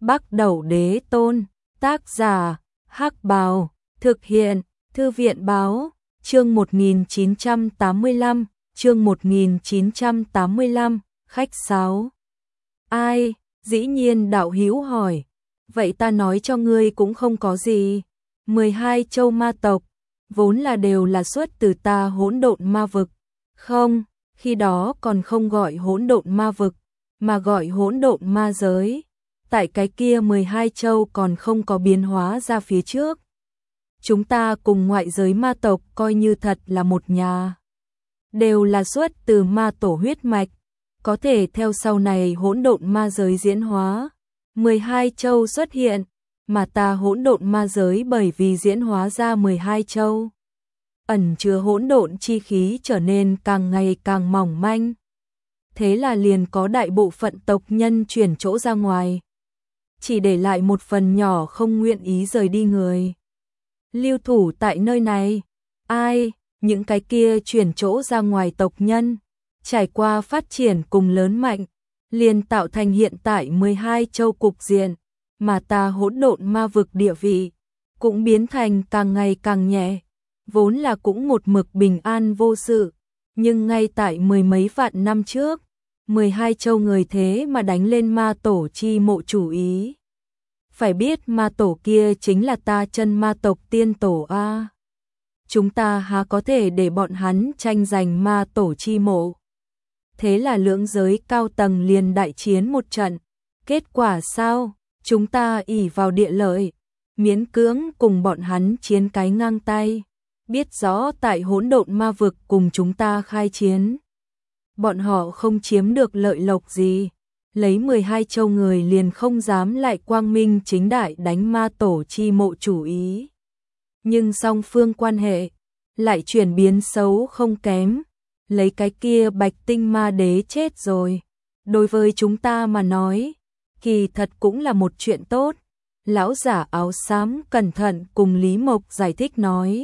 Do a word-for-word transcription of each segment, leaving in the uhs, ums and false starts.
Bắc Đẩu Đế Tôn, tác giả, Hắc Bào, thực hiện, Thư viện Báo, chương một nghìn chín trăm tám mươi lăm, chương một nghìn chín trăm tám mươi lăm, khách sáo. Ai? Dĩ nhiên đạo hữu hỏi, vậy ta nói cho ngươi cũng không có gì. mười hai châu ma tộc, vốn là đều là xuất từ ta hỗn độn ma vực. Không, khi đó còn không gọi hỗn độn ma vực, mà gọi hỗn độn ma giới. Tại cái kia mười hai châu còn không có biến hóa ra phía trước. Chúng ta cùng ngoại giới ma tộc coi như thật là một nhà. Đều là xuất từ ma tổ huyết mạch, có thể theo sau này hỗn độn ma giới diễn hóa. mười hai châu xuất hiện, mà ta hỗn độn ma giới bởi vì diễn hóa ra mười hai châu. Ẩn chứa hỗn độn chi khí trở nên càng ngày càng mỏng manh. Thế là liền có đại bộ phận tộc nhân chuyển chỗ ra ngoài. Chỉ để lại một phần nhỏ không nguyện ý rời đi người. Lưu thủ tại nơi này, ai, những cái kia chuyển chỗ ra ngoài tộc nhân, trải qua phát triển cùng lớn mạnh, liền tạo thành hiện tại mười hai châu cục diện, mà ta hỗn độn ma vực địa vị, cũng biến thành càng ngày càng nhẹ, vốn là cũng một mực bình an vô sự, nhưng ngay tại mười mấy vạn năm trước, mười hai châu người thế mà đánh lên ma tổ chi mộ chủ ý. Phải biết ma tổ kia chính là ta chân ma tộc tiên tổ a. Chúng ta há có thể để bọn hắn tranh giành ma tổ chi mộ. Thế là lưỡng giới cao tầng liền đại chiến một trận. Kết quả sao? Chúng ta ỷ vào địa lợi, miễn cưỡng cùng bọn hắn chiến cái ngang tay. Biết rõ tại hỗn độn ma vực cùng chúng ta khai chiến. Bọn họ không chiếm được lợi lộc gì. Lấy mười hai châu người liền không dám lại quang minh chính đại đánh ma tổ chi mộ chủ ý. Nhưng song phương quan hệ lại chuyển biến xấu không kém. Lấy cái kia bạch tinh ma đế chết rồi. Đối với chúng ta mà nói, kỳ thật cũng là một chuyện tốt. Lão giả áo xám cẩn thận cùng Lý Mộc giải thích nói.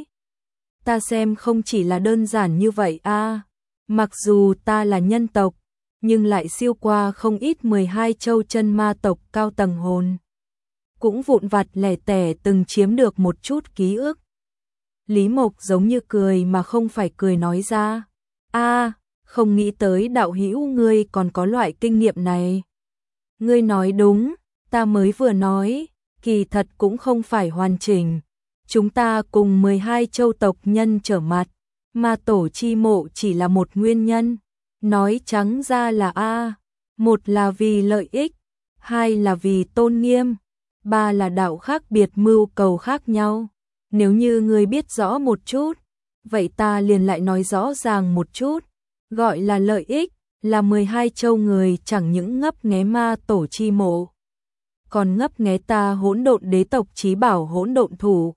Ta xem không chỉ là đơn giản như vậy a. Mặc dù ta là nhân tộc, nhưng lại siêu qua không ít mười hai châu chân ma tộc cao tầng hồn. Cũng vụn vặt lẻ tẻ từng chiếm được một chút ký ức. Lý Mộc giống như cười mà không phải cười nói ra. A, không nghĩ tới đạo hữu ngươi còn có loại kinh nghiệm này. Ngươi nói đúng, ta mới vừa nói, kỳ thật cũng không phải hoàn chỉnh. Chúng ta cùng mười hai châu tộc nhân trở mặt, ma tổ chi mộ chỉ là một nguyên nhân. Nói trắng ra là A, một là vì lợi ích, hai là vì tôn nghiêm, ba là đạo khác biệt mưu cầu khác nhau. Nếu như ngươi biết rõ một chút, vậy ta liền lại nói rõ ràng một chút. Gọi là lợi ích, là mười hai châu người chẳng những ngấp nghé ma tổ chi mộ, còn ngấp nghé ta hỗn độn đế tộc chí bảo hỗn độn thủ.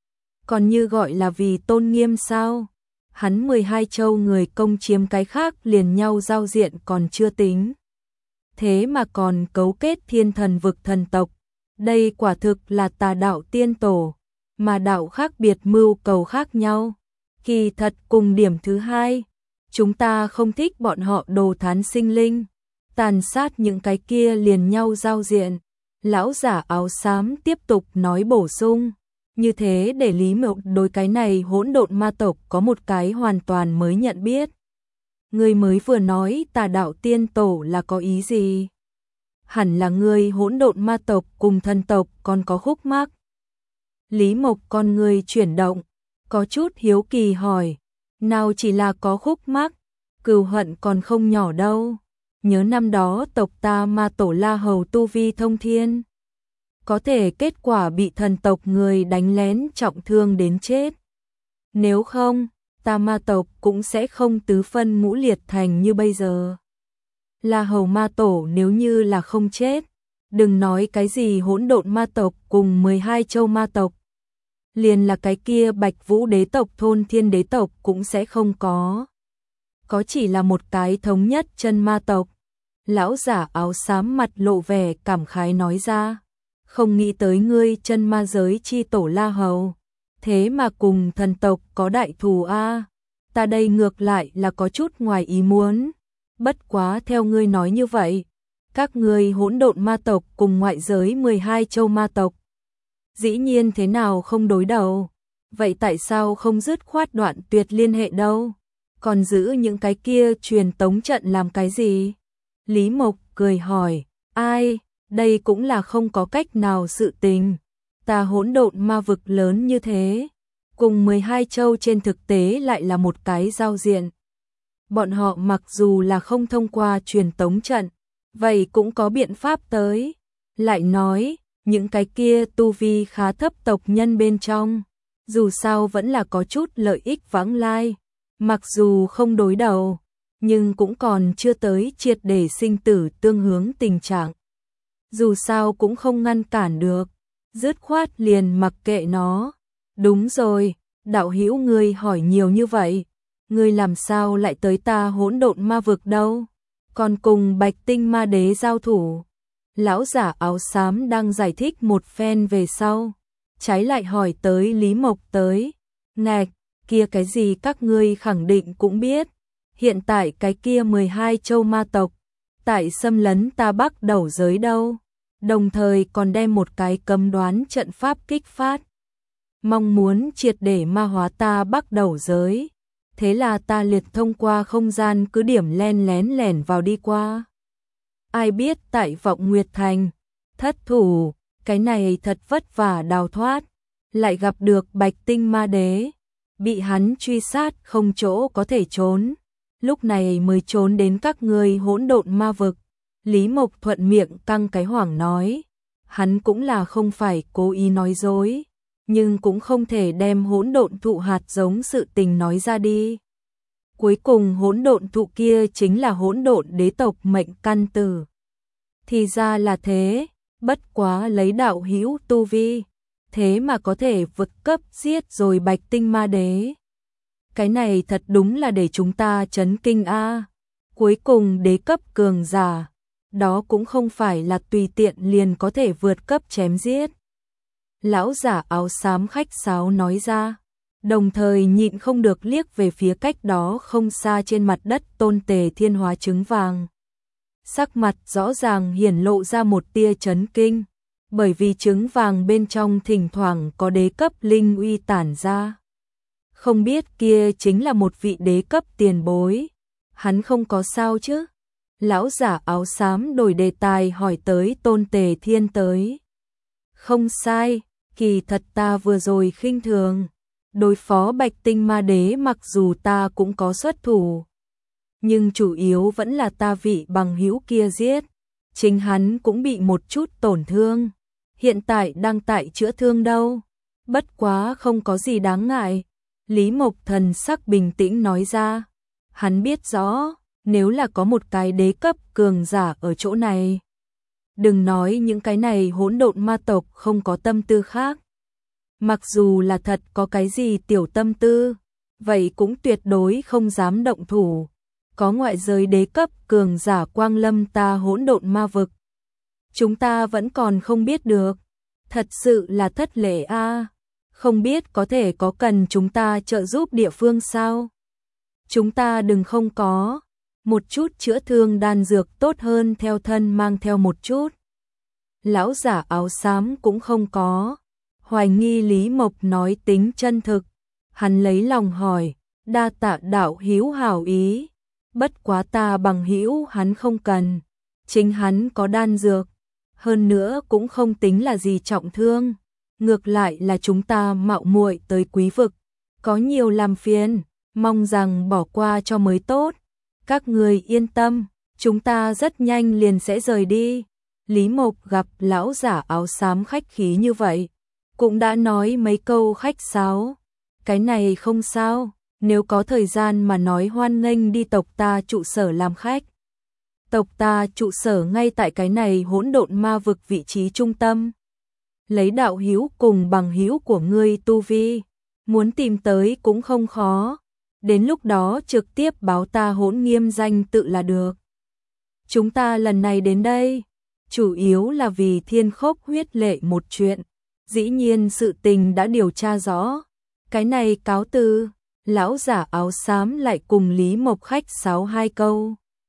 Còn như gọi là vì tôn nghiêm sao? Hắn mười hai châu người công chiếm cái khác liền nhau giao diện còn chưa tính. Thế mà còn cấu kết thiên thần vực thần tộc. Đây quả thực là tà đạo tiên tổ, mà đạo khác biệt mưu cầu khác nhau. Kỳ thật cùng điểm thứ hai, chúng ta không thích bọn họ đồ thán sinh linh, tàn sát những cái kia liền nhau giao diện. Lão giả áo xám tiếp tục nói bổ sung. Như thế để Lý Mộc đối cái này hỗn độn ma tộc có một cái hoàn toàn mới nhận biết. Ngươi mới vừa nói tà đạo tiên tổ là có ý gì? Hẳn là ngươi hỗn độn ma tộc cùng thần tộc còn có khúc mắc. Lý Mộc con ngươi chuyển động, có chút hiếu kỳ hỏi. Nào chỉ là có khúc mắc, cừu hận còn không nhỏ đâu. Nhớ năm đó tộc ta ma tổ La Hầu tu vi thông thiên. Có thể kết quả bị thần tộc người đánh lén trọng thương đến chết. Nếu không, ta ma tộc cũng sẽ không tứ phân ngũ liệt thành như bây giờ. La Hầu ma tổ nếu như là không chết, đừng nói cái gì hỗn độn ma tộc cùng mười hai châu ma tộc. Liền là cái kia Bạch Vũ đế tộc thôn thiên đế tộc cũng sẽ không có. Có chỉ là một cái thống nhất chân ma tộc. Lão giả áo xám mặt lộ vẻ cảm khái nói ra. Không nghĩ tới ngươi chân ma giới chi tổ La Hầu, thế mà cùng thần tộc có đại thù a. Ta đây ngược lại là có chút ngoài ý muốn. Bất quá theo ngươi nói như vậy, các ngươi hỗn độn ma tộc cùng ngoại giới mười hai châu ma tộc. Dĩ nhiên thế nào không đối đầu, vậy tại sao không dứt khoát đoạn tuyệt liên hệ đâu, còn giữ những cái kia truyền tống trận làm cái gì? Lý Mộc cười hỏi, ai, đây cũng là không có cách nào sự tình, ta hỗn độn ma vực lớn như thế, cùng mười hai châu trên thực tế lại là một cái giao diện. Bọn họ mặc dù là không thông qua truyền tống trận, vậy cũng có biện pháp tới. Lại nói, những cái kia tu vi khá thấp tộc nhân bên trong, dù sao vẫn là có chút lợi ích vãng lai, mặc dù không đối đầu, nhưng cũng còn chưa tới triệt để sinh tử tương hướng tình trạng. Dù sao cũng không ngăn cản được, dứt khoát liền mặc kệ nó. Đúng rồi, đạo hữu ngươi hỏi nhiều như vậy, ngươi làm sao lại tới ta hỗn độn ma vực đâu, còn cùng Bạch Tinh Ma Đế giao thủ? Lão giả áo xám đang giải thích một phen về sau, trái lại hỏi tới Lý Mộc tới. Ngạch, kia cái gì các ngươi khẳng định cũng biết, hiện tại cái kia mười hai châu ma tộc, tại xâm lấn ta Bắc Đầu giới đâu, đồng thời còn đem một cái cấm đoán trận pháp kích phát, mong muốn triệt để ma hóa ta Bắc Đầu giới. Thế là ta liệt thông qua không gian cứ điểm len lén lẻn vào đi qua. Ai biết tại Vọng Nguyệt Thành, thất thủ, cái này thật vất vả đào thoát, lại gặp được Bạch Tinh Ma Đế, bị hắn truy sát không chỗ có thể trốn, lúc này mới trốn đến các ngươi hỗn độn ma vực. Lý Mộc thuận miệng căng cái hoảng nói, hắn cũng là không phải cố ý nói dối, nhưng cũng không thể đem hỗn độn thụ hạt giống sự tình nói ra đi. Cuối cùng hỗn độn thụ kia chính là hỗn độn đế tộc mệnh căn tử. Thì ra là thế, bất quá lấy đạo hữu tu vi, thế mà có thể vượt cấp giết rồi Bạch Tinh Ma Đế. Cái này thật đúng là để chúng ta chấn kinh a. Cuối cùng đế cấp cường giả, đó cũng không phải là tùy tiện liền có thể vượt cấp chém giết. Lão giả áo xám khách sáo nói ra, đồng thời nhịn không được liếc về phía cách đó không xa trên mặt đất tôn tề thiên hóa trứng vàng. Sắc mặt rõ ràng hiển lộ ra một tia chấn kinh, bởi vì trứng vàng bên trong thỉnh thoảng có đế cấp linh uy tản ra. Không biết kia chính là một vị đế cấp tiền bối, hắn không có sao chứ? Lão giả áo xám đổi đề tài hỏi tới tôn tề thiên tới. Không sai, kỳ thật ta vừa rồi khinh thường, đối phó Bạch Tinh Ma Đế mặc dù ta cũng có xuất thủ, nhưng chủ yếu vẫn là ta vị bằng hữu kia giết, chính hắn cũng bị một chút tổn thương, hiện tại đang tại chữa thương đâu, bất quá không có gì đáng ngại. Lý Mộc thần sắc bình tĩnh nói ra, hắn biết rõ, nếu là có một cái đế cấp cường giả ở chỗ này, đừng nói những cái này hỗn độn ma tộc không có tâm tư khác, mặc dù là thật có cái gì tiểu tâm tư, vậy cũng tuyệt đối không dám động thủ. Có ngoại giới đế cấp cường giả quang lâm ta hỗn độn ma vực, chúng ta vẫn còn không biết được, thật sự là thất lễ a. Không biết có thể có cần chúng ta trợ giúp địa phương sao? Chúng ta đừng không có, một chút chữa thương đan dược tốt hơn theo thân mang theo một chút. Lão giả áo xám cũng không có, hoài nghi Lý Mộc nói tính chân thực, hắn lấy lòng hỏi, đa tạ đạo hữu hảo ý, bất quá ta bằng hữu hắn không cần, chính hắn có đan dược, hơn nữa cũng không tính là gì trọng thương, ngược lại là chúng ta mạo muội tới quý vực, có nhiều làm phiền, mong rằng bỏ qua cho mới tốt. Các người yên tâm, chúng ta rất nhanh liền sẽ rời đi. Lý Mộc gặp lão giả áo xám khách khí như vậy, cũng đã nói mấy câu khách sáo. Cái này không sao, nếu có thời gian mà nói hoan nghênh đi tộc ta trụ sở làm khách. Tộc ta trụ sở ngay tại cái này hỗn độn ma vực vị trí trung tâm. Lấy đạo hữu cùng bằng hữu của ngươi tu vi, muốn tìm tới cũng không khó. Đến lúc đó trực tiếp báo ta Hỗn Nghiêm danh tự là được. Chúng ta lần này đến đây, chủ yếu là vì Thiên Khốc huyết lệ một chuyện. Dĩ nhiên sự tình đã điều tra rõ. Cái này cáo từ, lão giả áo xám lại cùng Lý Mộc khách sáo hai câu.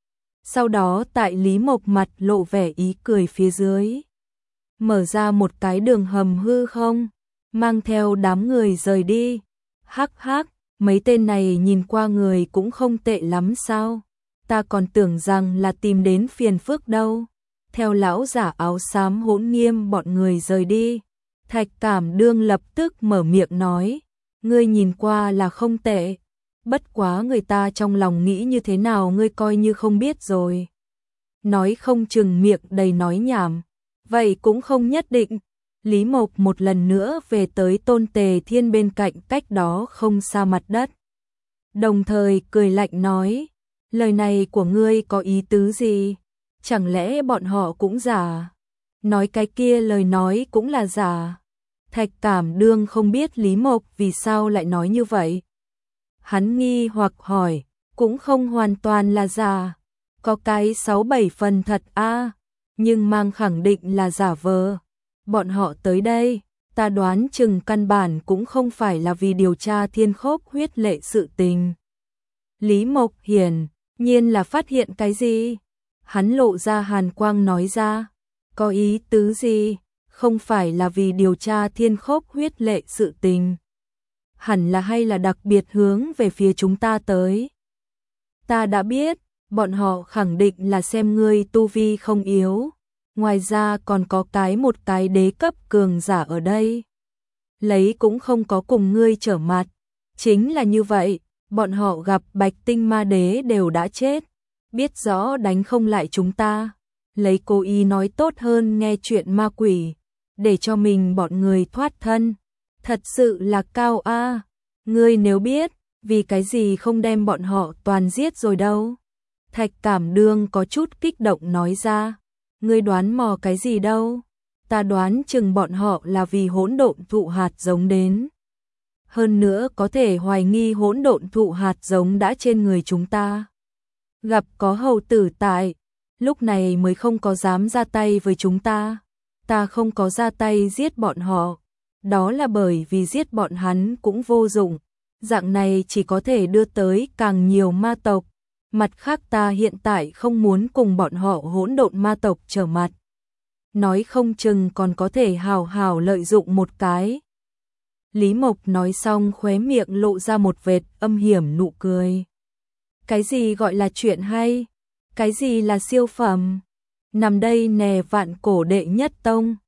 Sau đó tại Lý Mộc mặt lộ vẻ ý cười phía dưới, mở ra một cái đường hầm hư không, mang theo đám người rời đi. Hắc hắc, mấy tên này nhìn qua người cũng không tệ lắm sao? Ta còn tưởng rằng là tìm đến phiền phức đâu. Theo lão giả áo xám hỗn nghiêm bọn người rời đi, Thạch Cảm Đương lập tức mở miệng nói, ngươi nhìn qua là không tệ, bất quá người ta trong lòng nghĩ như thế nào ngươi coi như không biết rồi. Nói không chừng miệng đầy nói nhảm, vậy cũng không nhất định. Lý Mộc một lần nữa về tới Tôn Tề Thiên bên cạnh cách đó không xa mặt đất. Đồng thời cười lạnh nói, lời này của ngươi có ý tứ gì? Chẳng lẽ bọn họ cũng giả? Nói cái kia lời nói cũng là giả. Thạch Cảm Đương không biết Lý Mộc vì sao lại nói như vậy. Hắn nghi hoặc hỏi, cũng không hoàn toàn là giả. Có cái sáu bảy phần thật a, nhưng mang khẳng định là giả vờ. Bọn họ tới đây, ta đoán chừng căn bản cũng không phải là vì điều tra Thiên Khốc huyết lệ sự tình. Lý Mộc hiển nhiên là phát hiện cái gì? Hắn lộ ra hàn quang nói ra, có ý tứ gì? Không phải là vì điều tra Thiên Khốc huyết lệ sự tình. Hẳn là hay là đặc biệt hướng về phía chúng ta tới. Ta đã biết, bọn họ khẳng định là xem ngươi tu vi không yếu. Ngoài ra còn có cái một cái đế cấp cường giả ở đây. Lấy cũng không có cùng ngươi trở mặt. Chính là như vậy, bọn họ gặp Bạch Tinh Ma Đế đều đã chết. Biết rõ đánh không lại chúng ta. Lấy cố ý nói tốt hơn nghe chuyện ma quỷ. Để cho mình bọn người thoát thân. Thật sự là cao a. Ngươi nếu biết, vì cái gì không đem bọn họ toàn giết rồi đâu. Thạch Cảm Đương có chút kích động nói ra. Ngươi đoán mò cái gì đâu? Ta đoán chừng bọn họ là vì hỗn độn thụ hạt giống đến. Hơn nữa có thể hoài nghi hỗn độn thụ hạt giống đã trên người chúng ta. Gặp có hầu tử tại, lúc này mới không có dám ra tay với chúng ta. Ta không có ra tay giết bọn họ. Đó là bởi vì giết bọn hắn cũng vô dụng. Dạng này chỉ có thể đưa tới càng nhiều ma tộc. Mặt khác ta hiện tại không muốn cùng bọn họ hỗn độn ma tộc trở mặt. Nói không chừng còn có thể hào hào lợi dụng một cái. Lý Mộc nói xong khóe miệng lộ ra một vệt âm hiểm nụ cười. Cái gì gọi là chuyện hay? Cái gì là siêu phẩm? Nằm đây nè vạn cổ đệ nhất tông.